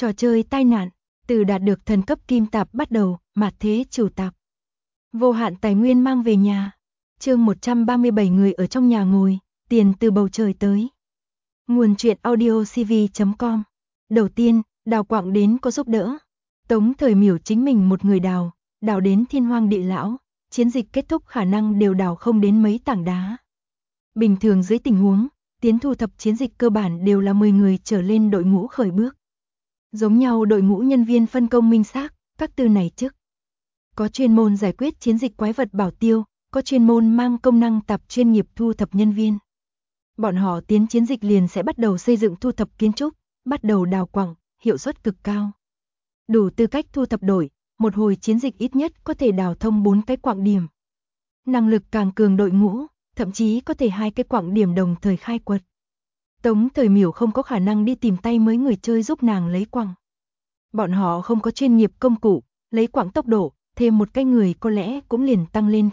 Trò chơi tai nạn, từ đạt được thần cấp kim tạp bắt đầu, mạt thế chủ tạp. Vô hạn tài nguyên mang về nhà. Chương 137 người ở trong nhà ngồi, tiền từ bầu trời tới. Nguồn truyện audiocv.com. Đầu tiên, đào quặng đến có giúp đỡ. Tống Thời Miểu chính mình một người đào đến thiên hoang địa lão, chiến dịch kết thúc khả năng đều đào không đến mấy tảng đá. Bình thường dưới tình huống, tiến thu thập chiến dịch cơ bản đều là 10 người trở lên đội ngũ khởi bước. Giống nhau đội ngũ nhân viên phân công minh xác, các tư này chức. Có chuyên môn giải quyết chiến dịch quái vật bảo tiêu, có chuyên môn mang công năng tạp chuyên nghiệp thu thập nhân viên. Bọn họ tiến chiến dịch liền sẽ bắt đầu xây dựng thu thập kiến trúc, bắt đầu đào quặng, hiệu suất cực cao. Đủ tư cách thu thập đội, một hồi chiến dịch ít nhất có thể đào thông 4 cái quặng điểm. Năng lực càng cường đội ngũ, thậm chí có thể 2 cái quặng điểm đồng thời khai quật. Tống Thời Miểu không có khả năng đi tìm tay mấy người chơi giúp nàng lấy quặng. Bọn họ không có chuyên nghiệp công cụ, lấy quặng tốc độ, thêm một cái người có lẽ cũng liền tăng lên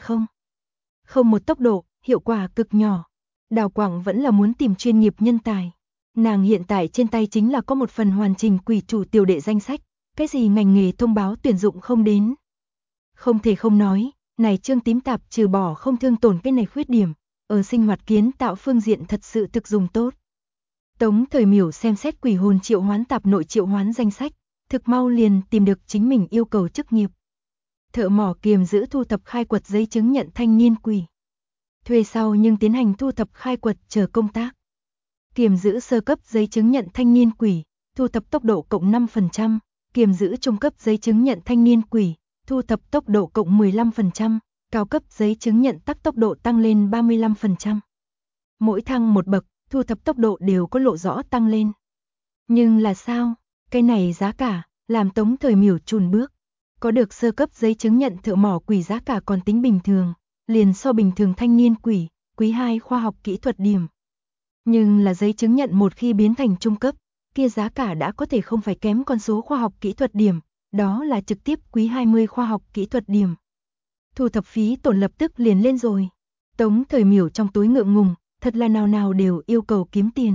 không một tốc độ, hiệu quả cực nhỏ. Đào quặng vẫn là muốn tìm chuyên nghiệp nhân tài. Nàng hiện tại trên tay chính là có một phần hoàn chỉnh quỷ chủ tiểu đệ danh sách, cái gì ngành nghề thông báo tuyển dụng không đến. Không thể không nói, này chương tím tạp trừ bỏ không thương tổn cái này khuyết điểm, ở sinh hoạt kiến tạo phương diện thật sự thực dùng tốt. Tống Thời Miểu xem xét quỷ hồn triệu hoán tạp nội triệu hoán danh sách, thực mau liền tìm được chính mình yêu cầu chức nghiệp. Thợ mỏ kiềm giữ thu thập khai quật giấy chứng nhận thanh niên quỷ. Thuê sau nhưng tiến hành thu thập khai quật chờ công tác. Kiềm giữ sơ cấp giấy chứng nhận thanh niên quỷ, thu thập tốc độ cộng 5%, kiềm giữ trung cấp giấy chứng nhận thanh niên quỷ, thu thập tốc độ cộng 15%, cao cấp giấy chứng nhận tắc tốc độ tăng lên 35%. Mỗi thăng một bậc, thu thập tốc độ đều có lộ rõ tăng lên. Nhưng là sao? Cái này giá cả, làm Tống Thời Miểu chùn bước. Có được sơ cấp giấy chứng nhận thợ mỏ quỷ giá cả còn tính bình thường, liền so bình thường thanh niên quỷ, quý 2 khoa học kỹ thuật điểm. Nhưng là giấy chứng nhận một khi biến thành trung cấp, kia giá cả đã có thể không phải kém con số khoa học kỹ thuật điểm, đó là trực tiếp quý 20 khoa học kỹ thuật điểm. Thu thập phí tổn lập tức liền lên rồi. Tống Thời Miểu trong túi ngượng ngùng, thật là nào nào đều yêu cầu kiếm tiền.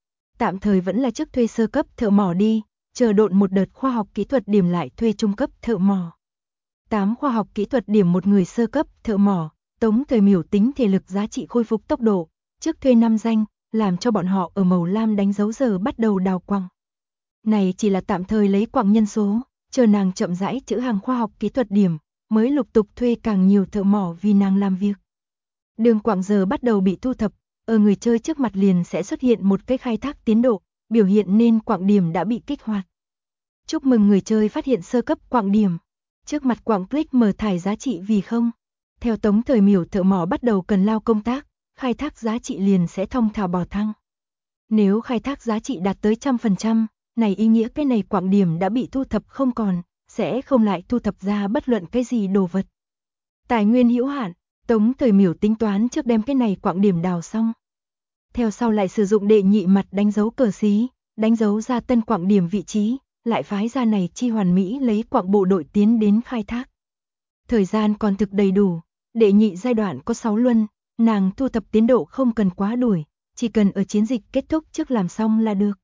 Tạm thời vẫn là trước thuê sơ cấp thợ mỏ đi, chờ độn một đợt khoa học kỹ thuật điểm lại thuê trung cấp thợ mỏ. 8 khoa học kỹ thuật điểm một người sơ cấp thợ mỏ, Tống Thời Miểu tính thể lực giá trị khôi phục tốc độ, trước thuê 5 danh, làm cho bọn họ ở màu lam đánh dấu giờ bắt đầu đào quặng. Này chỉ là tạm thời lấy quặng nhân số, chờ nàng chậm rãi chữ hàng khoa học kỹ thuật điểm, mới lục tục thuê càng nhiều thợ mỏ vì nàng làm việc. Đường quặng giờ bắt đầu bị thu thập, ở người chơi trước mặt liền sẽ xuất hiện một cái khai thác tiến độ, biểu hiện nên quặng điểm đã bị kích hoạt. Chúc mừng người chơi phát hiện sơ cấp quặng điểm. Trước mặt quặng click mở thải giá trị vì không. Theo Tống Thời Miểu thợ mỏ bắt đầu cần lao công tác, khai thác giá trị liền sẽ thông thả bò thăng. Nếu khai thác giá trị đạt tới 100%, này ý nghĩa cái này quặng điểm đã bị thu thập không còn, sẽ không lại thu thập ra bất luận cái gì đồ vật. Tài nguyên hữu hạn, Tống Thời Miểu tính toán trước đem cái này quặng điểm đào xong. Theo sau lại sử dụng đệ nhị mặt đánh dấu cờ xí, đánh dấu ra tân quặng điểm vị trí, lại phái ra này chi hoàn mỹ lấy quặng bộ đội tiến đến khai thác. Thời gian còn thực đầy đủ, đệ nhị giai đoạn có 6 luân, nàng thu thập tiến độ không cần quá đuổi, chỉ cần ở chiến dịch kết thúc trước làm xong là được.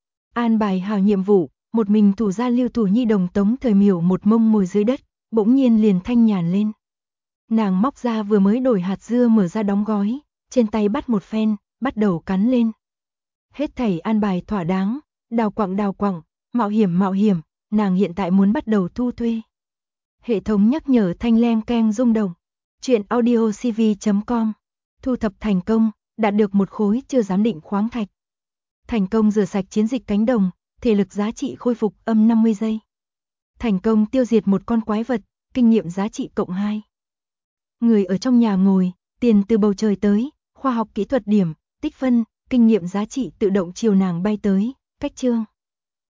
An bài hào nhiệm vụ, một mình thủ gia Lưu Thủ Nhi đồng Tống Thời Miểu một mông ngồi dưới đất, bỗng nhiên liền thanh nhàn lên. Nàng móc ra vừa mới đổi hạt dưa mở ra đóng gói, trên tay bắt một phen, bắt đầu cắn lên. Hết thảy an bài thỏa đáng, đào quặng, mạo hiểm, nàng hiện tại muốn bắt đầu thu thuê. Hệ thống nhắc nhở thanh leng keng rung động. Truyện audiocv.com. Thu thập thành công, đạt được một khối chưa giám định khoáng thạch. Thành công rửa sạch chiến dịch cánh đồng, thể lực giá trị khôi phục âm 50 giây. Thành công tiêu diệt một con quái vật, kinh nghiệm giá trị cộng 2. Người ở trong nhà ngồi, tiền từ bầu trời tới, khoa học kỹ thuật điểm, tích phân, kinh nghiệm giá trị tự động chiều nàng bay tới, cách chương.